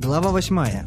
Глава 8.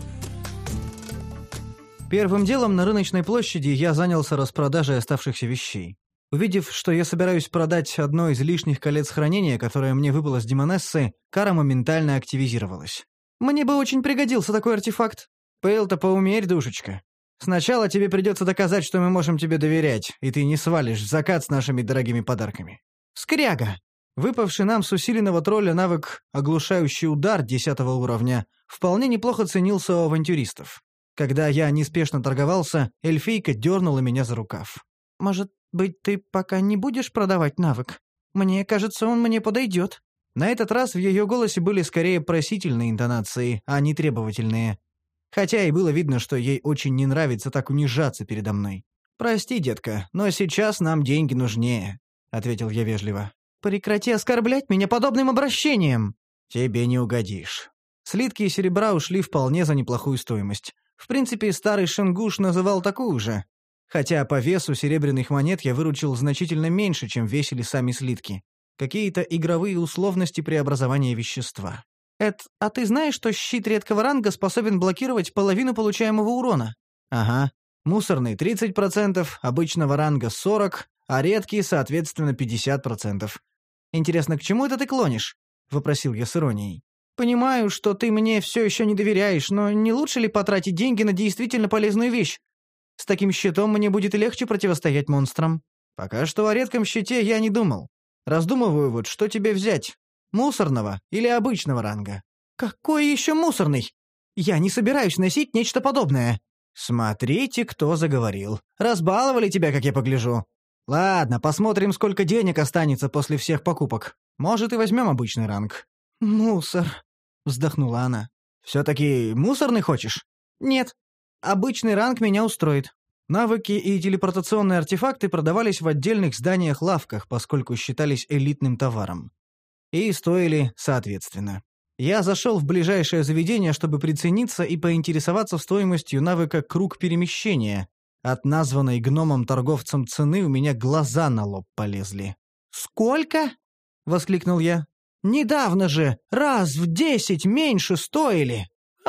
Первым делом на рыночной площади я занялся распродажей оставшихся вещей. Увидев, что я собираюсь продать одно из лишних колец хранения, которое мне выпало с Демонессы, Кара моментально активизировалась. «Мне бы очень пригодился такой артефакт». «Пыл-то поумерь, душечка. Сначала тебе придется доказать, что мы можем тебе доверять, и ты не свалишь в закат с нашими дорогими подарками». «Скряга!» Выпавший нам с усиленного тролля навык «Оглушающий удар» 10-го уровня вполне неплохо ценился у авантюристов. Когда я неспешно торговался, эльфийка дернула меня за рукав. «Может быть, ты пока не будешь продавать навык? Мне кажется, он мне подойдет». На этот раз в ее голосе были скорее просительные интонации, а не требовательные. Хотя и было видно, что ей очень не нравится так унижаться передо мной. «Прости, детка, но сейчас нам деньги нужнее», — ответил я вежливо. «Прекрати оскорблять меня подобным обращением!» «Тебе не угодишь». Слитки серебра ушли вполне за неплохую стоимость. В принципе, старый Шенгуш называл такую же. Хотя по весу серебряных монет я выручил значительно меньше, чем весили сами слитки. Какие-то игровые условности преобразования вещества. «Эд, а ты знаешь, что щит редкого ранга способен блокировать половину получаемого урона?» «Ага. Мусорный 30%, обычного ранга 40%, а редкий, соответственно, 50%. Интересно, к чему это ты клонишь?» — вопросил я с иронией. «Понимаю, что ты мне все еще не доверяешь, но не лучше ли потратить деньги на действительно полезную вещь? С таким щитом мне будет легче противостоять монстрам». «Пока что о редком щите я не думал. Раздумываю вот, что тебе взять. Мусорного или обычного ранга?» «Какой еще мусорный? Я не собираюсь носить нечто подобное». «Смотрите, кто заговорил. Разбаловали тебя, как я погляжу. Ладно, посмотрим, сколько денег останется после всех покупок. Может, и возьмем обычный ранг». «Мусор», — вздохнула она. «Все-таки мусорный хочешь?» «Нет. Обычный ранг меня устроит». Навыки и телепортационные артефакты продавались в отдельных зданиях-лавках, поскольку считались элитным товаром. И стоили соответственно. Я зашел в ближайшее заведение, чтобы прицениться и поинтересоваться стоимостью навыка «Круг перемещения». От названной гномом-торговцем цены у меня глаза на лоб полезли. «Сколько?» — воскликнул я. «Недавно же раз в 10 меньше стоили».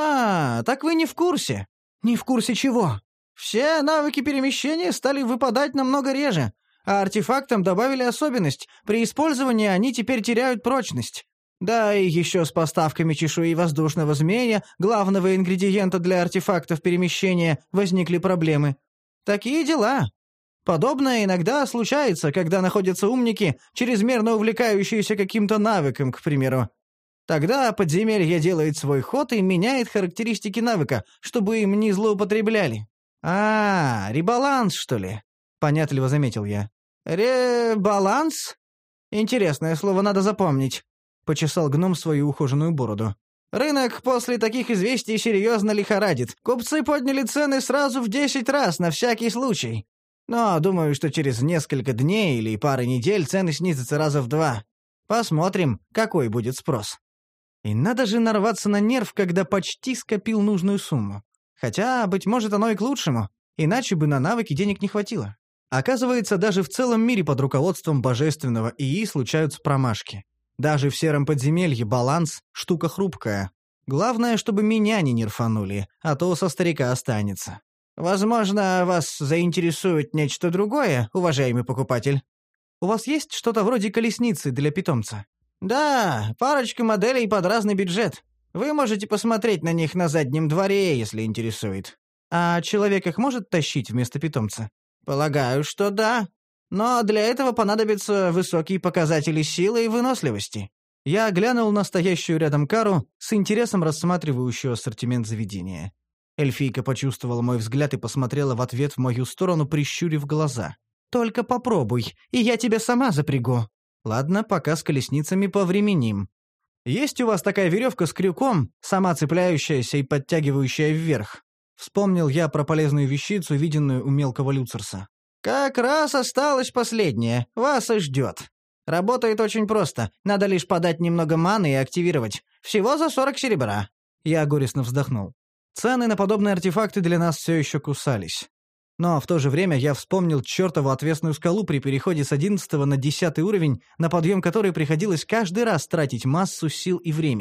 «А, так вы не в курсе?» «Не в курсе чего?» «Все навыки перемещения стали выпадать намного реже, а артефактам добавили особенность. При использовании они теперь теряют прочность. Да и еще с поставками чешуи воздушного змея, главного ингредиента для артефактов перемещения, возникли проблемы. Такие дела. Подобное иногда случается, когда находятся умники, чрезмерно увлекающиеся каким-то навыком, к примеру. Тогда подземелье делает свой ход и меняет характеристики навыка, чтобы им не злоупотребляли». «А, ребаланс, что ли?» — понятливо заметил я. «Ребаланс? Интересное слово, надо запомнить», — почесал гном свою ухоженную бороду. «Рынок после таких известий серьезно лихорадит. Купцы подняли цены сразу в 10 раз, на всякий случай. Но думаю, что через несколько дней или пары недель цены снизятся раза в 2. Посмотрим, какой будет спрос». И надо же нарваться на нерв, когда почти скопил нужную сумму. Хотя, быть может, оно и к лучшему, иначе бы на навыки денег не хватило. Оказывается, даже в целом мире под руководством божественного ИИ случаются промашки. Даже в сером подземелье баланс – штука хрупкая. Главное, чтобы меня не нерфанули, а то со старика останется. «Возможно, вас заинтересует нечто другое, уважаемый покупатель. У вас есть что-то вроде колесницы для питомца?» «Да, парочка моделей под разный бюджет. Вы можете посмотреть на них на заднем дворе, если интересует». «А человек их может тащить вместо питомца?» «Полагаю, что да. Но для этого понадобятся высокие показатели силы и выносливости». Я глянул на стоящую рядом Кару, с интересом рассматривающую ассортимент заведения. Эльфийка почувствовала мой взгляд и посмотрела в ответ в мою сторону, прищурив глаза. «Только попробуй, и я тебя сама запрягу». «Ладно, пока с колесницами повременим. Есть у вас такая веревка с крюком, сама цепляющаяся и подтягивающая вверх?» Вспомнил я про полезную вещицу, виденную у мелкого люцерса. «Как раз осталось последнее. Вас и ждет. Работает очень просто. Надо лишь подать немного маны и активировать. Всего за 40 серебра». Я горестно вздохнул. Цены на подобные артефакты для нас все еще кусались. Но в то же время я вспомнил чертову отвесную скалу при переходе с 11 на 10 уровень, на подъем которой приходилось каждый раз тратить массу сил и времени.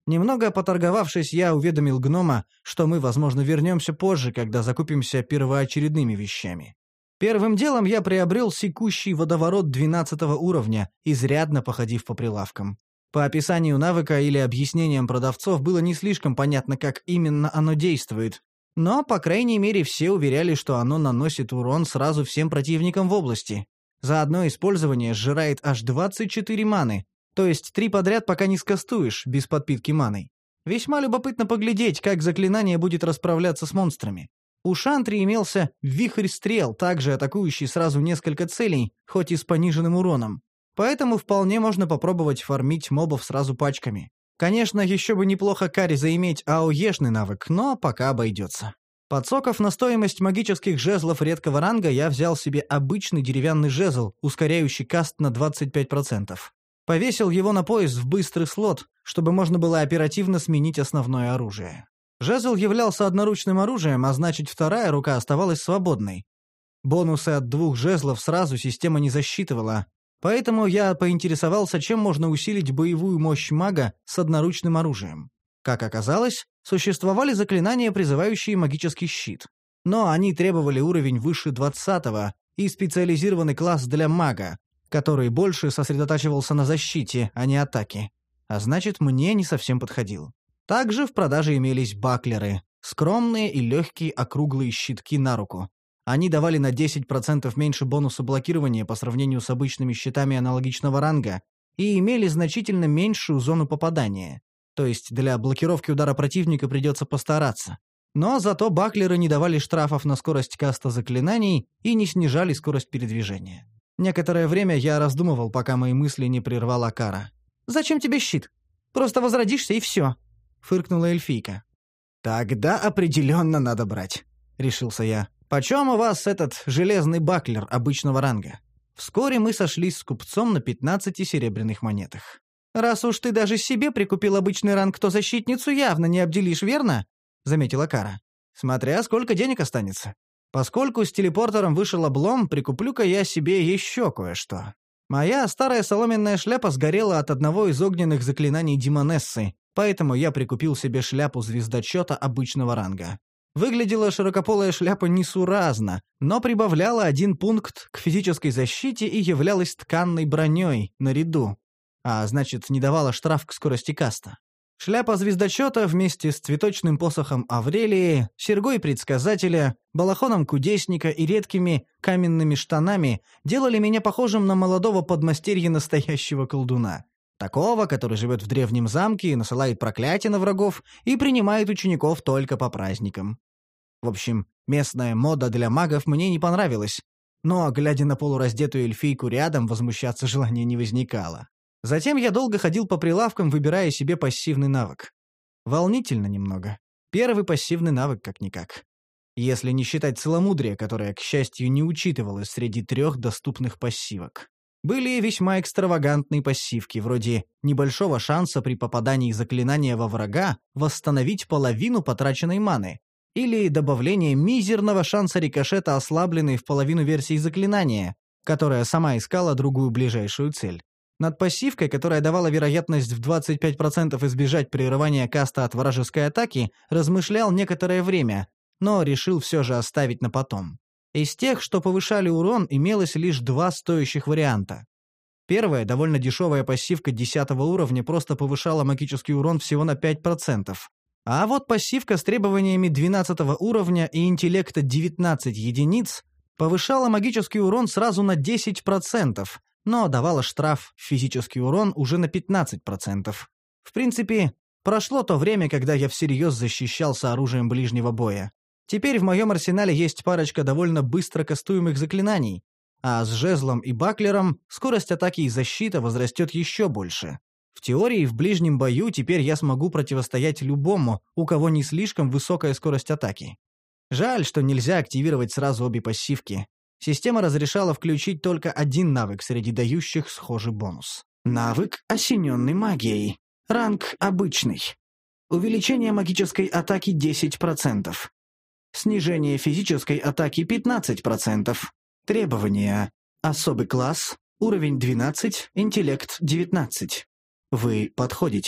Немного поторговавшись, я уведомил гнома, что мы, возможно, вернемся позже, когда закупимся первоочередными вещами. Первым делом я приобрел секущий водоворот 12 уровня, изрядно походив по прилавкам. По описанию навыка или объяснениям продавцов было не слишком понятно, как именно оно действует, но, по крайней мере, все уверяли, что оно наносит урон сразу всем противникам в области. За одно использование сжирает аж 24 маны, то есть 3 подряд, пока не скастуешь, без подпитки маной. Весьма любопытно поглядеть, как заклинание будет расправляться с монстрами. У Шантри имелся вихрь стрел, также атакующий сразу несколько целей, хоть и с пониженным уроном. Поэтому вполне можно попробовать фармить мобов сразу пачками. Конечно, еще бы неплохо Кари заиметь АОЕшный навык, но пока обойдется. Подсоков на стоимость магических жезлов редкого ранга, я взял себе обычный деревянный жезл, ускоряющий каст на 25%. Повесил его на пояс в быстрый слот, чтобы можно было оперативно сменить основное оружие. Жезл являлся одноручным оружием, а значит, вторая рука оставалась свободной. Бонусы от 2 жезлов сразу система не засчитывала, поэтому я поинтересовался, чем можно усилить боевую мощь мага с одноручным оружием. Как оказалось, существовали заклинания, призывающие магический щит. Но они требовали уровень выше 20-го и специализированный класс для мага, который больше сосредотачивался на защите, а не атаке. А значит, мне не совсем подходил. Также в продаже имелись баклеры, скромные и легкие округлые щитки на руку. Они давали на 10% меньше бонуса блокирования по сравнению с обычными щитами аналогичного ранга и имели значительно меньшую зону попадания. То есть для блокировки удара противника придется постараться. Но зато баклеры не давали штрафов на скорость каста заклинаний и не снижали скорость передвижения. Некоторое время я раздумывал, пока мои мысли не прервала Кара. «Зачем тебе щит? Просто возродишься и все», — фыркнула эльфийка. «Тогда определенно надо брать», — решился я. «Почем у вас этот железный баклер обычного ранга?» Вскоре мы сошлись с купцом на 15 серебряных монетах. «Раз уж ты даже себе прикупил обычный ранг, то защитницу явно не обделишь, верно?» — заметила Кара. «Смотря сколько денег останется. Поскольку с телепортером вышел облом, прикуплю-ка я себе еще кое-что. Моя старая соломенная шляпа сгорела от одного из огненных заклинаний Демонессы, поэтому я прикупил себе шляпу звездочета обычного ранга. Выглядела широкополая шляпа несуразно, но прибавляла 1 пункт к физической защите и являлась тканной броней наряду, а значит, не давала штраф к скорости каста. Шляпа звездочета вместе с цветочным посохом Аврелии, серьгой предсказателя, балахоном кудесника и редкими каменными штанами делали меня похожим на молодого подмастерья настоящего колдуна. Такого, который живет в древнем замке, насылает проклятия на врагов и принимает учеников только по праздникам. В общем, местная мода для магов мне не понравилась, но, глядя на полураздетую эльфийку рядом, возмущаться желания не возникало. Затем я долго ходил по прилавкам, выбирая себе пассивный навык. Волнительно немного. Первый пассивный навык как-никак. Если не считать целомудрие, которое, к счастью, не учитывалось среди 3 доступных пассивок. Были весьма экстравагантные пассивки, вроде небольшого шанса при попадании заклинания во врага восстановить половину потраченной маны, или добавление мизерного шанса рикошета ослабленной в половину версии заклинания, которая сама искала другую ближайшую цель. Над пассивкой, которая давала вероятность в 25% избежать прерывания каста от вражеской атаки, размышлял некоторое время, но решил все же оставить на потом. Из тех, что повышали урон, имелось лишь 2 стоящих варианта. Первая, довольно дешевая пассивка 10 уровня, просто повышала магический урон всего на 5%. А вот пассивка с требованиями 12 уровня и интеллекта 19 единиц повышала магический урон сразу на 10%, но давала штраф в физический урон уже на 15%. В принципе, прошло то время, когда я всерьез защищался оружием ближнего боя. Теперь в моем арсенале есть парочка довольно быстро кастуемых заклинаний, а с жезлом и баклером скорость атаки и защита возрастет еще больше. В теории, в ближнем бою теперь я смогу противостоять любому, у кого не слишком высокая скорость атаки. Жаль, что нельзя активировать сразу обе пассивки. Система разрешала включить только один навык среди дающих схожий бонус. Навык, осененный магией. Ранг обычный. Увеличение магической атаки 10%. Снижение физической атаки 15%. Требования. Особый класс. Уровень 12, интеллект 19. Вы подходите.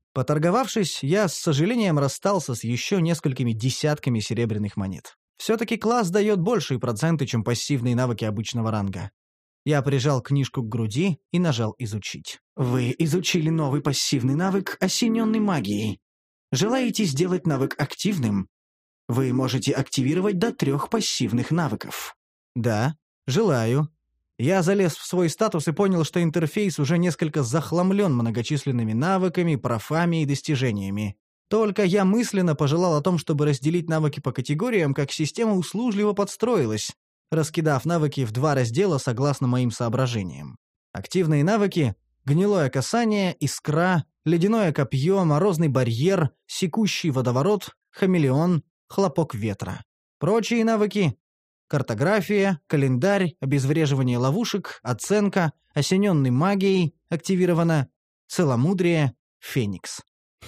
Поторговавшись, я с сожалением расстался с еще несколькими десятками серебряных монет. Все-таки класс дает большие проценты, чем пассивные навыки обычного ранга. Я прижал книжку к груди и нажал «Изучить». Вы изучили новый пассивный навык, осененный магией. Желаете сделать навык активным? Вы можете активировать до 3 пассивных навыков. Да, желаю. Я залез в свой статус и понял, что интерфейс уже несколько захламлен многочисленными навыками, профами и достижениями. Только я мысленно пожелал о том, чтобы разделить навыки по категориям, как система услужливо подстроилась, раскидав навыки в 2 раздела согласно моим соображениям. Активные навыки — гнилое касание, искра, ледяное копье, морозный барьер, секущий водоворот, хамелеон, хлопок ветра. Прочие навыки — картография, календарь, обезвреживание ловушек, оценка, осененный магией, активировано, целомудрие, феникс.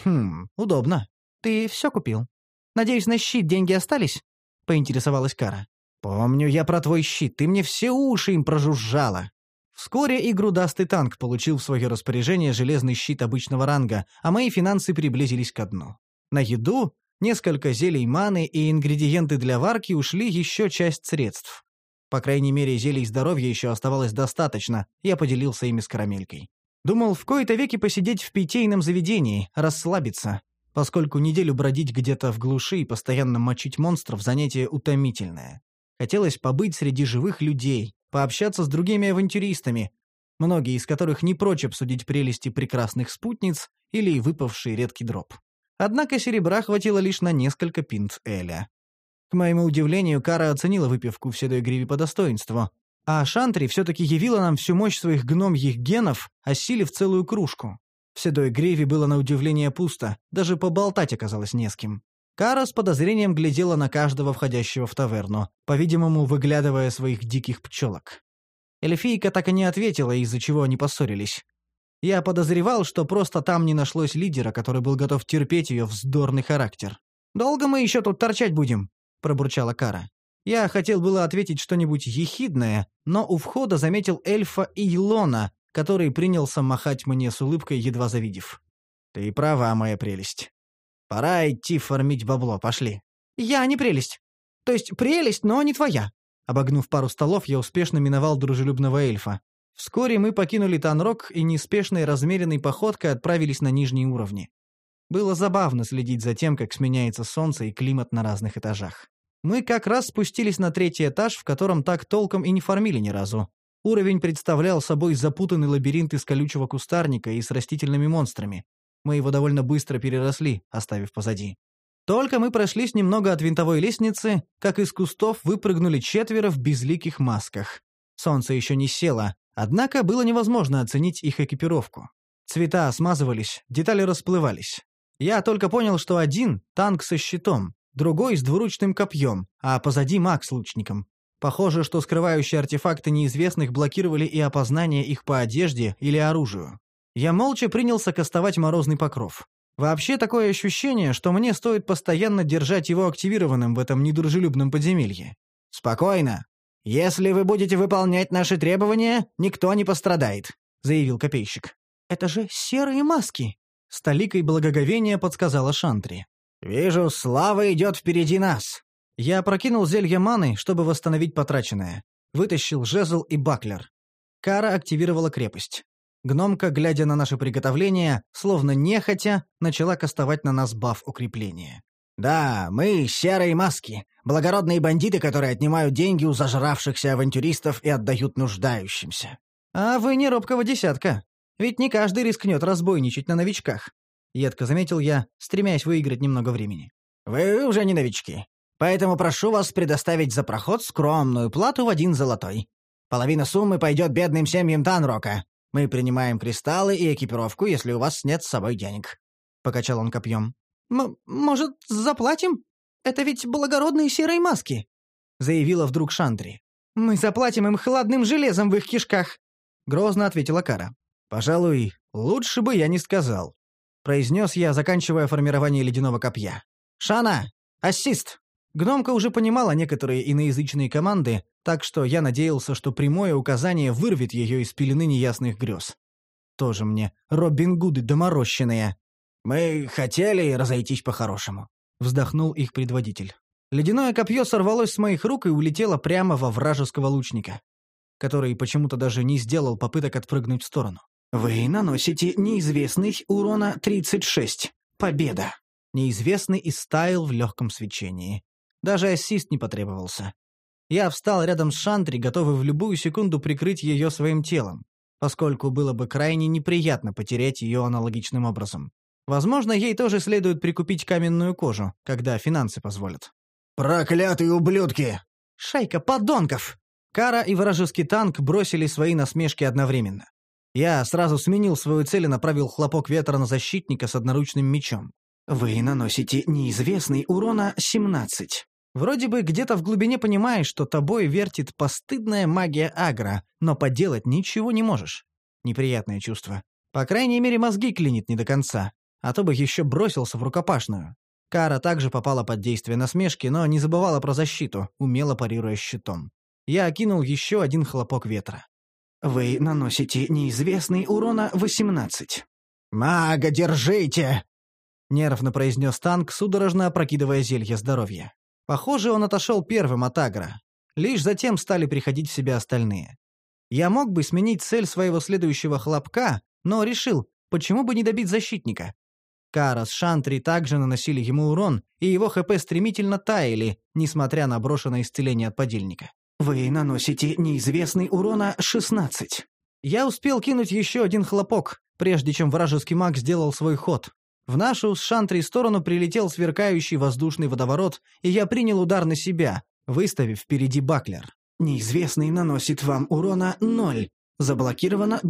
Удобно. Ты все купил? Надеюсь, на щит деньги остались? Поинтересовалась Кара. Помню я про твой щит, ты мне все уши им прожужжала. Вскоре и грудастый танк получил в свое распоряжение железный щит обычного ранга, а мои финансы приблизились ко дну. На еду, несколько зелий маны и ингредиенты для варки ушли еще часть средств. По крайней мере, зелий здоровья еще оставалось достаточно, я поделился ими с Карамелькой. Думал в кои-то веки посидеть в питейном заведении, расслабиться, поскольку неделю бродить где-то в глуши и постоянно мочить монстров — занятие утомительное. Хотелось побыть среди живых людей, пообщаться с другими авантюристами, многие из которых не прочь обсудить прелести прекрасных спутниц или выпавший редкий дроп. Однако серебра хватило лишь на несколько пинт эля. К моему удивлению, Кара оценила выпивку в седой гриве по достоинству, а Шантри все-таки явила нам всю мощь своих гномьих генов, осилив целую кружку. В седой гриве было на удивление пусто, даже поболтать оказалось не с кем. Кара с подозрением глядела на каждого входящего в таверну, по-видимому, выглядывая своих диких пчелок. Эльфийка так и не ответила, из-за чего они поссорились. Я подозревал, что просто там не нашлось лидера, который был готов терпеть ее вздорный характер. «Долго мы еще тут торчать будем?» — пробурчала Кара. Я хотел было ответить что-нибудь ехидное, но у входа заметил эльфа Илона, который принялся махать мне с улыбкой, едва завидев. «Ты права, моя прелесть. Пора идти фармить бабло, пошли». «Я не прелесть. То есть прелесть, но не твоя». Обогнув пару столов, я успешно миновал дружелюбного эльфа. Вскоре мы покинули Танрок и неспешной размеренной походкой отправились на нижние уровни. Было забавно следить за тем, как сменяется солнце и климат на разных этажах. Мы как раз спустились на 3-й этаж, в котором так толком и не фармили ни разу. Уровень представлял собой запутанный лабиринт из колючего кустарника и с растительными монстрами. Мы его довольно быстро переросли, оставив позади. Только мы прошлись немного от винтовой лестницы, как из кустов выпрыгнули 4 в безликих масках. Солнце еще не село, однако было невозможно оценить их экипировку. Цвета смазывались, детали расплывались. Я только понял, что один — танк со щитом, другой с двуручным копьем, а позади маг с лучником. Похоже, что скрывающие артефакты неизвестных блокировали и опознание их по одежде или оружию. Я молча принялся кастовать морозный покров. Вообще такое ощущение, что мне стоит постоянно держать его активированным в этом недружелюбном подземелье. «Спокойно. Если вы будете выполнять наши требования, никто не пострадает», — заявил копейщик. «Это же серые маски», — с толикой благоговения подсказала Шантри. «Вижу, слава идет впереди нас». Я опрокинул зелье маны, чтобы восстановить потраченное. Вытащил жезл и баклер. Кара активировала крепость. Гномка, глядя на наше приготовление, словно нехотя, начала кастовать на нас баф укрепления. «Да, мы серые маски, благородные бандиты, которые отнимают деньги у зажравшихся авантюристов и отдают нуждающимся». «А вы не робкого десятка. Ведь не каждый рискнет разбойничать на новичках», — едко заметил я, стремясь выиграть немного времени. «Вы уже не новички, поэтому прошу вас предоставить за проход скромную плату в 1 золотой. Половина суммы пойдет бедным семьям Танрока. Мы принимаем кристаллы и экипировку, если у вас нет с собой денег», — покачал он копьем. «Может, заплатим? Это ведь благородные серые маски», — заявила вдруг Шантри. «Мы заплатим им хладным железом в их кишках», — грозно ответила Кара. «Пожалуй, лучше бы я не сказал», — произнес я, заканчивая формирование ледяного копья. «Шана! Ассист!» Гномка уже понимала некоторые иноязычные команды, так что я надеялся, что прямое указание вырвет ее из пелены неясных грез. Тоже мне Робин Гуды доморощенные. «Мы хотели разойтись по-хорошему», — вздохнул их предводитель. Ледяное копье сорвалось с моих рук и улетело прямо во вражеского лучника, который почему-то даже не сделал попыток отпрыгнуть в сторону. «Вы наносите неизвестный урона 36. Победа!» Неизвестный истаял в легком свечении. Даже ассист не потребовался. Я встал рядом с Шантри, готовый в любую секунду прикрыть ее своим телом, поскольку было бы крайне неприятно потерять ее аналогичным образом. Возможно, ей тоже следует прикупить каменную кожу, когда финансы позволят. «Проклятые ублюдки!» «Шайка подонков!» Кара и вражеский танк бросили свои насмешки одновременно. Я сразу сменил свою цель и направил хлопок ветра на защитника с одноручным мечом. «Вы наносите неизвестный урона 17. Вроде бы где-то в глубине понимаешь, что тобой вертит постыдная магия агро, но поделать ничего не можешь. Неприятное чувство. По крайней мере, мозги клинит не до конца, а то бы еще бросился в рукопашную. Кара также попала под действие насмешки, но не забывала про защиту, умело парируя щитом. Я окинул еще один хлопок ветра. «Вы наносите неизвестный урона 18. «Мага, держите!» — нервно произнес танк, судорожно опрокидывая зелье здоровья. Похоже, он отошел первым от агро. Лишь затем стали приходить в себя остальные. Я мог бы сменить цель своего следующего хлопка, но решил, почему бы не добить защитника. Кара с Шантри также наносили ему урон, и его ХП стремительно таяли, несмотря на брошенное исцеление от подельника. «Вы наносите неизвестный урона 16. Я успел кинуть еще один хлопок, прежде чем вражеский маг сделал свой ход. В нашу с Шантри сторону прилетел сверкающий воздушный водоворот, и я принял удар на себя, выставив впереди баклер. «Неизвестный наносит вам урона 0. Заблокировано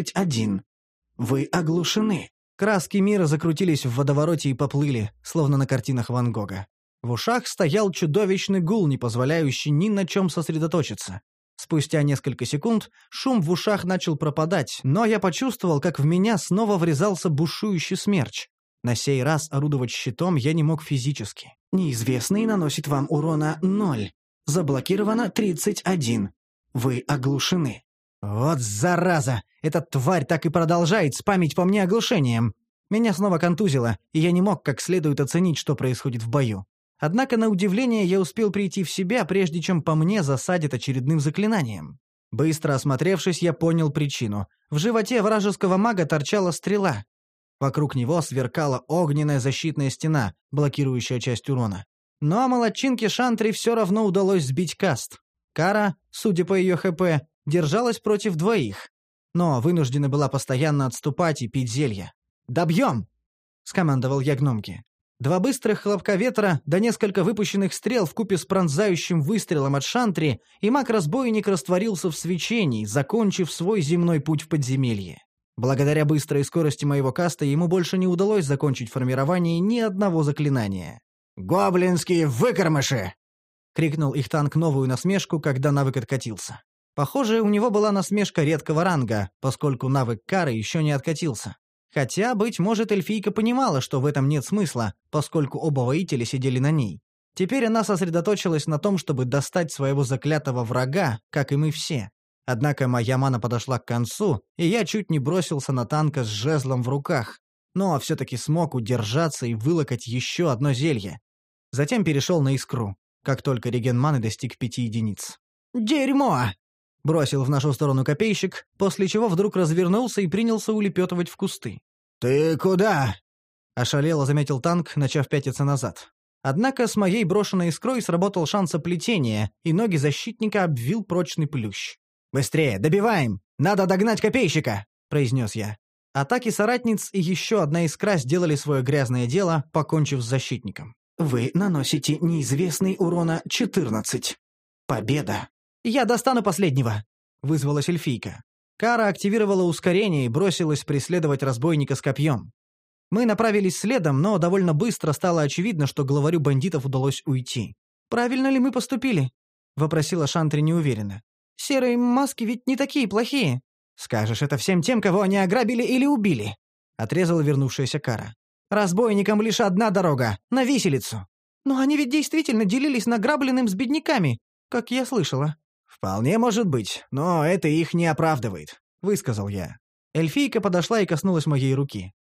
21. Вы оглушены». Краски мира закрутились в водовороте и поплыли, словно на картинах Ван Гога. В ушах стоял чудовищный гул, не позволяющий ни на чем сосредоточиться. Спустя несколько секунд шум в ушах начал пропадать, но я почувствовал, как в меня снова врезался бушующий смерч. На сей раз орудовать щитом я не мог физически. «Неизвестный наносит вам урона 0. Заблокировано 31. Вы оглушены». «Вот зараза! Эта тварь так и продолжает спамить по мне оглушением!» Меня снова контузило, и я не мог как следует оценить, что происходит в бою. Однако, на удивление, я успел прийти в себя, прежде чем по мне засадят очередным заклинанием. Быстро осмотревшись, я понял причину. В животе вражеского мага торчала стрела. Вокруг него сверкала огненная защитная стена, блокирующая часть урона. Но молодчинке Шантри все равно удалось сбить каст. Кара, судя по ее ХП, держалась против двоих, но вынуждена была постоянно отступать и пить зелья. «Добьем!» — скомандовал я гномке. 2 быстрых хлопка ветра, да несколько выпущенных стрел вкупе с пронзающим выстрелом от Шантри, и маг-разбойник растворился в свечении, закончив свой земной путь в подземелье. Благодаря быстрой скорости моего каста ему больше не удалось закончить формирование ни одного заклинания. «Гоблинские выкормыши!» — крикнул их танк новую насмешку, когда навык откатился. Похоже, у него была насмешка редкого ранга, поскольку навык Кары еще не откатился. Хотя, быть может, эльфийка понимала, что в этом нет смысла, поскольку оба воителя сидели на ней. Теперь она сосредоточилась на том, чтобы достать своего заклятого врага, как и мы все. Однако моя мана подошла к концу, и я чуть не бросился на танка с жезлом в руках, но все-таки смог удержаться и вылокать еще одно зелье. Затем перешел на искру, как только реген маны достиг 5 единиц. «Дерьмо!» — бросил в нашу сторону копейщик, после чего вдруг развернулся и принялся улепетывать в кусты. «Ты куда?» — ошалело заметил танк, начав пятиться назад. Однако с моей брошенной искрой сработал шанс оплетения, и ноги защитника обвил прочный плющ. «Быстрее, добиваем! Надо догнать копейщика!» — произнес я. Атаки соратниц и еще одна искра сделали свое грязное дело, покончив с защитником. «Вы наносите неизвестный урона 14. Победа!» «Я достану последнего!» — вызвалась эльфийка. Кара активировала ускорение и бросилась преследовать разбойника с копьем. Мы направились следом, но довольно быстро стало очевидно, что главарю бандитов удалось уйти. «Правильно ли мы поступили?» — вопросила Шантри неуверенно. «Серые маски ведь не такие плохие». «Скажешь это всем тем, кого они ограбили или убили», — отрезала вернувшаяся Кара. «Разбойникам лишь одна дорога — на виселицу». «Но они ведь действительно делились награбленным с бедняками, как я слышала». «Вполне может быть, но это их не оправдывает», — высказал я. Эльфийка подошла и коснулась моей руки.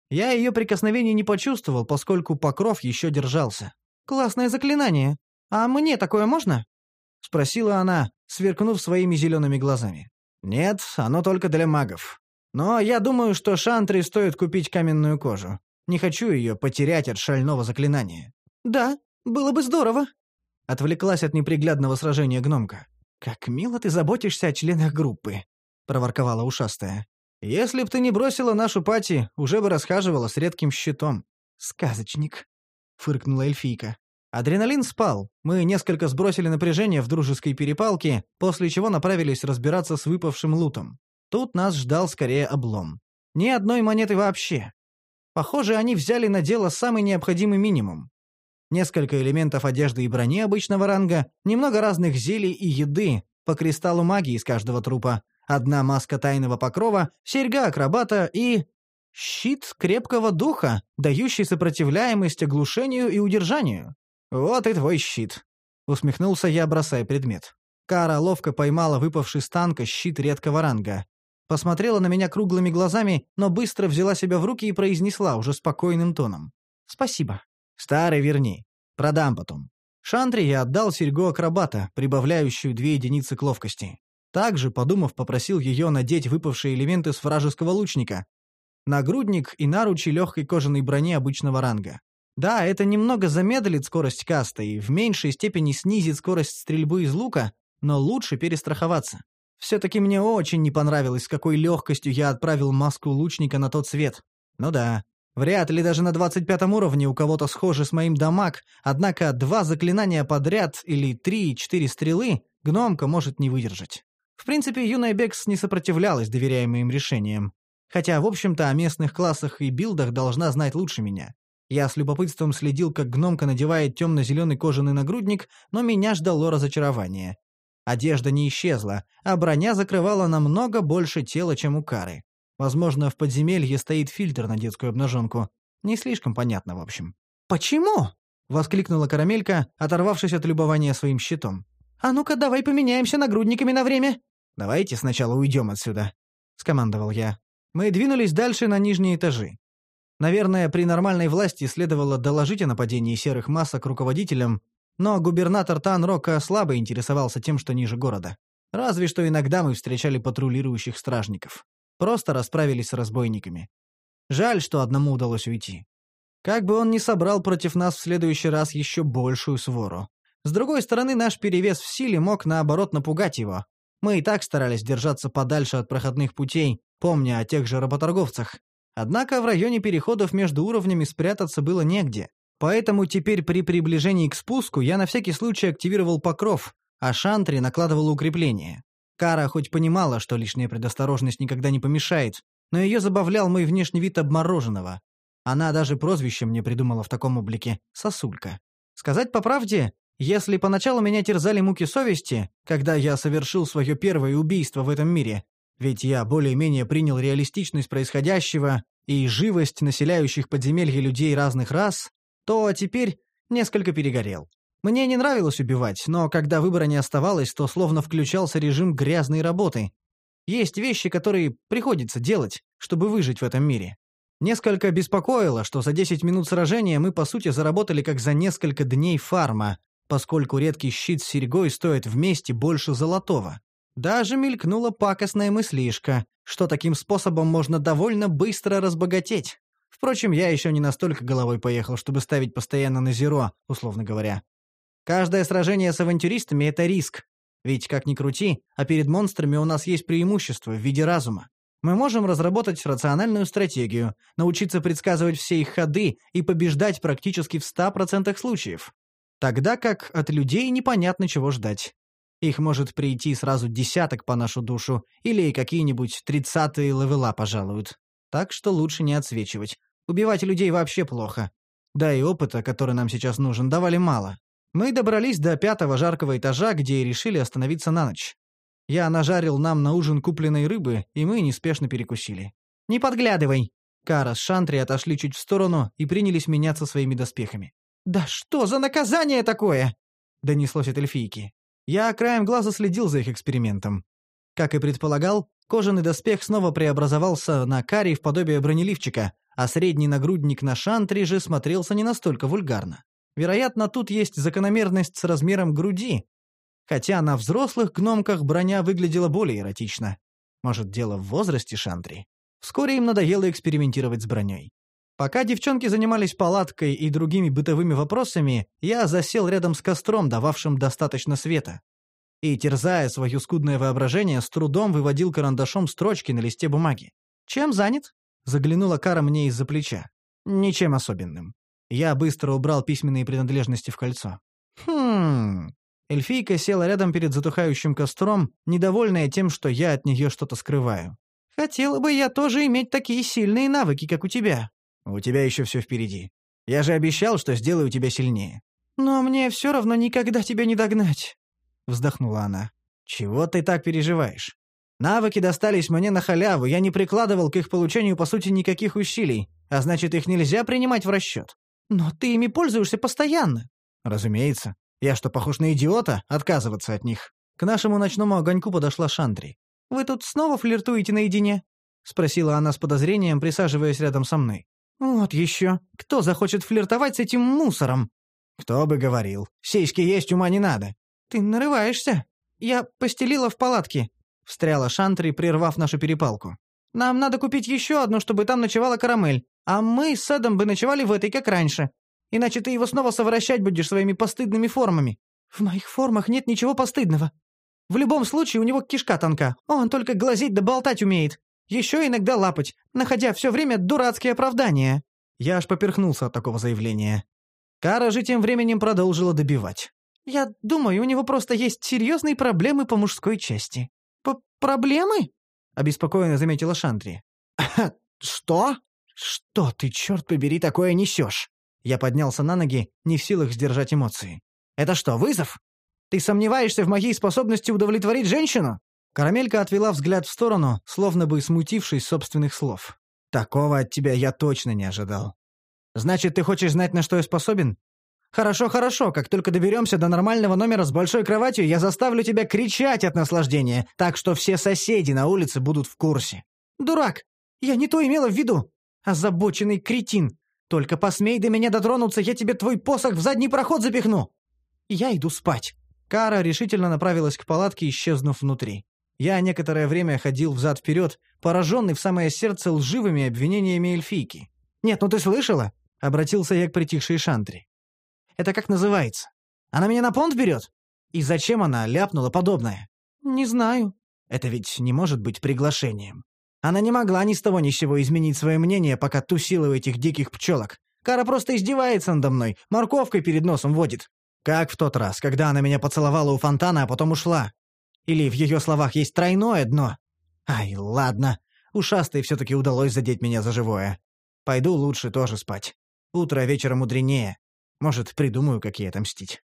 Я ее прикосновений не почувствовал, поскольку покров еще держался. «Классное заклинание. А мне такое можно?» — спросила она, сверкнув своими зелеными глазами. «Нет, оно только для магов. Но я думаю, что Шантре стоит купить каменную кожу. Не хочу ее потерять от шального заклинания». «Да, было бы здорово», — отвлеклась от неприглядного сражения гномка. «Как мило ты заботишься о членах группы», — проворковала ушастая. «Если б ты не бросила нашу пати, уже бы расхаживала с редким щитом». «Сказочник», — фыркнула эльфийка. Адреналин спал, мы несколько сбросили напряжение в дружеской перепалке, после чего направились разбираться с выпавшим лутом. Тут нас ждал скорее облом. Ни одной монеты вообще. Похоже, они взяли на дело самый необходимый минимум. Несколько элементов одежды и брони обычного ранга, немного разных зелий и еды, по кристаллу магии из каждого трупа, одна маска тайного покрова, серьга акробата и... щит крепкого духа, дающий сопротивляемость оглушению и удержанию. «Вот и твой щит», — усмехнулся я, бросая предмет. Кара ловко поймала выпавший с танка щит редкого ранга. Посмотрела на меня круглыми глазами, но быстро взяла себя в руки и произнесла уже спокойным тоном. «Спасибо». «Старый верни. Продам потом». Шантре я отдал серьгу акробата, прибавляющую 2 единицы к ловкости. Также, подумав, попросил ее надеть выпавшие элементы с вражеского лучника. Нагрудник и наручи легкой кожаной брони обычного ранга. Да, это немного замедлит скорость каста и в меньшей степени снизит скорость стрельбы из лука, но лучше перестраховаться. Все-таки мне очень не понравилось, с какой легкостью я отправил маску лучника на тот свет. Ну да, вряд ли даже на 25 уровне у кого-то схожи с моим дамаг, однако 2 заклинания подряд или 3-4 стрелы гномка может не выдержать. В принципе, юная Бекс не сопротивлялась доверяемым решениям. Хотя, в общем-то, о местных классах и билдах должна знать лучше меня. Я с любопытством следил, как гномка надевает темно-зеленый кожаный нагрудник, но меня ждало разочарование. Одежда не исчезла, а броня закрывала намного больше тела, чем у Кары. Возможно, в подземелье стоит фильтр на детскую обнаженку. Не слишком понятно, в общем. «Почему?» — воскликнула Карамелька, оторвавшись от любования своим щитом. «А ну-ка, давай поменяемся нагрудниками на время». «Давайте сначала уйдем отсюда», — скомандовал я. Мы двинулись дальше на нижние этажи. Наверное, при нормальной власти следовало доложить о нападении серых масок руководителям, но губернатор Танрока слабо интересовался тем, что ниже города. Разве что иногда мы встречали патрулирующих стражников. Просто расправились с разбойниками. Жаль, что одному удалось уйти. Как бы он ни собрал против нас в следующий раз еще большую свору. С другой стороны, наш перевес в силе мог, наоборот, напугать его. Мы и так старались держаться подальше от проходных путей, помня о тех же работорговцах. Однако в районе переходов между уровнями спрятаться было негде. Поэтому теперь при приближении к спуску я на всякий случай активировал покров, а Шантре накладывал укрепление. Кара хоть понимала, что лишняя предосторожность никогда не помешает, но ее забавлял мой внешний вид обмороженного. Она даже прозвище мне придумала в таком облике — Сосулька. Сказать по правде, если поначалу меня терзали муки совести, когда я совершил свое первое убийство в этом мире, ведь я более-менее принял реалистичность происходящего и живость населяющих подземелья людей разных рас, то теперь несколько перегорел. Мне не нравилось убивать, но когда выбора не оставалось, то словно включался режим грязной работы. Есть вещи, которые приходится делать, чтобы выжить в этом мире. Несколько беспокоило, что за 10 минут сражения мы, по сути, заработали как за несколько дней фарма, поскольку редкий щит с серьгой стоит вместе больше золотого. Даже мелькнула пакостная мыслишка, что таким способом можно довольно быстро разбогатеть. Впрочем, я еще не настолько головой поехал, чтобы ставить постоянно на зеро, условно говоря. Каждое сражение с авантюристами — это риск. Ведь, как ни крути, а перед монстрами у нас есть преимущество в виде разума. Мы можем разработать рациональную стратегию, научиться предсказывать все их ходы и побеждать практически в 100% случаев. Тогда как от людей непонятно чего ждать. Их может прийти сразу десяток по нашу душу, или какие-нибудь 30-е левела пожалуют. Так что лучше не отсвечивать. Убивать людей вообще плохо. Да и опыта, который нам сейчас нужен, давали мало. Мы добрались до 5-го жаркого этажа, где и решили остановиться на ночь. Я нажарил нам на ужин купленной рыбы, и мы неспешно перекусили. «Не подглядывай!» Кара с Шантри отошли чуть в сторону и принялись меняться своими доспехами. «Да что за наказание такое?» — донеслось от эльфийки. Я краем глаза следил за их экспериментом. Как и предполагал, кожаный доспех снова преобразовался на Каре в подобие бронеливчика, а средний нагрудник на шантре же смотрелся не настолько вульгарно. Вероятно, тут есть закономерность с размером груди, хотя на взрослых гномках броня выглядела более эротично. Может, дело в возрасте шантри? Вскоре им надоело экспериментировать с броней. Пока девчонки занимались палаткой и другими бытовыми вопросами, я засел рядом с костром, дававшим достаточно света. И, терзая свое скудное воображение, с трудом выводил карандашом строчки на листе бумаги. «Чем занят?» — заглянула Кара мне из-за плеча. «Ничем особенным». Я быстро убрал письменные принадлежности в кольцо. Эльфийка села рядом перед затухающим костром, недовольная тем, что я от нее что-то скрываю. «Хотела бы я тоже иметь такие сильные навыки, как у тебя». «У тебя еще все впереди. Я же обещал, что сделаю тебя сильнее». «Но мне все равно никогда тебя не догнать», — вздохнула она. «Чего ты так переживаешь? Навыки достались мне на халяву, я не прикладывал к их получению, по сути, никаких усилий, а значит, их нельзя принимать в расчет». «Но ты ими пользуешься постоянно». «Разумеется. Я что, похож на идиота? Отказываться от них». К нашему ночному огоньку подошла Шантри. «Вы тут снова флиртуете наедине?» — спросила она с подозрением, присаживаясь рядом со мной. «Вот еще. Кто захочет флиртовать с этим мусором?» «Кто бы говорил. Сиськи есть, ума не надо». «Ты нарываешься. Я постелила в палатке», — встряла Шантри, прервав нашу перепалку. «Нам надо купить еще одну, чтобы там ночевала Карамель. А мы с Эдом бы ночевали в этой, как раньше. Иначе ты его снова совращать будешь своими постыдными формами». «В моих формах нет ничего постыдного. В любом случае у него кишка тонка. Он только глазеть да болтать умеет. Еще иногда лапать, находя все время дурацкие оправдания». Я аж поперхнулся от такого заявления. Кара же тем временем продолжила добивать. «Я думаю, у него просто есть серьезные проблемы по мужской части». «Проблемы?» — обеспокоенно заметила Шантри. Что? «Что ты, черт побери, такое несешь?» Я поднялся на ноги, не в силах сдержать эмоции. «Это что, вызов? Ты сомневаешься в моей способности удовлетворить женщину?» Карамелька отвела взгляд в сторону, словно бы смутившись собственных слов. «Такого от тебя я точно не ожидал. Значит, ты хочешь знать, на что я способен? Хорошо, хорошо, как только доберемся до нормального номера с большой кроватью, я заставлю тебя кричать от наслаждения, так что все соседи на улице будут в курсе». «Дурак! Я не то имела в виду! Озабоченный кретин! Только посмей до меня дотронуться, я тебе твой посох в задний проход запихну! Я иду спать!» Кара решительно направилась к палатке, исчезнув внутри. Я некоторое время ходил взад-вперед, пораженный в самое сердце лживыми обвинениями эльфийки. «Нет, ну ты слышала?» — обратился я к притихшей Шантри. «Это как называется? Она меня на понт берет? И зачем она ляпнула подобное?» «Не знаю». «Это ведь не может быть приглашением. Она не могла ни с того ни с сего изменить свое мнение, пока тусила у этих диких пчелок. Кара просто издевается надо мной, морковкой перед носом водит. Как в тот раз, когда она меня поцеловала у фонтана, а потом ушла. Или в ее словах есть тройное дно? Ай, ладно. Ушастой все-таки удалось задеть меня за живое. Пойду лучше тоже спать. Утро вечера мудренее. Может, придумаю, как ей отомстить».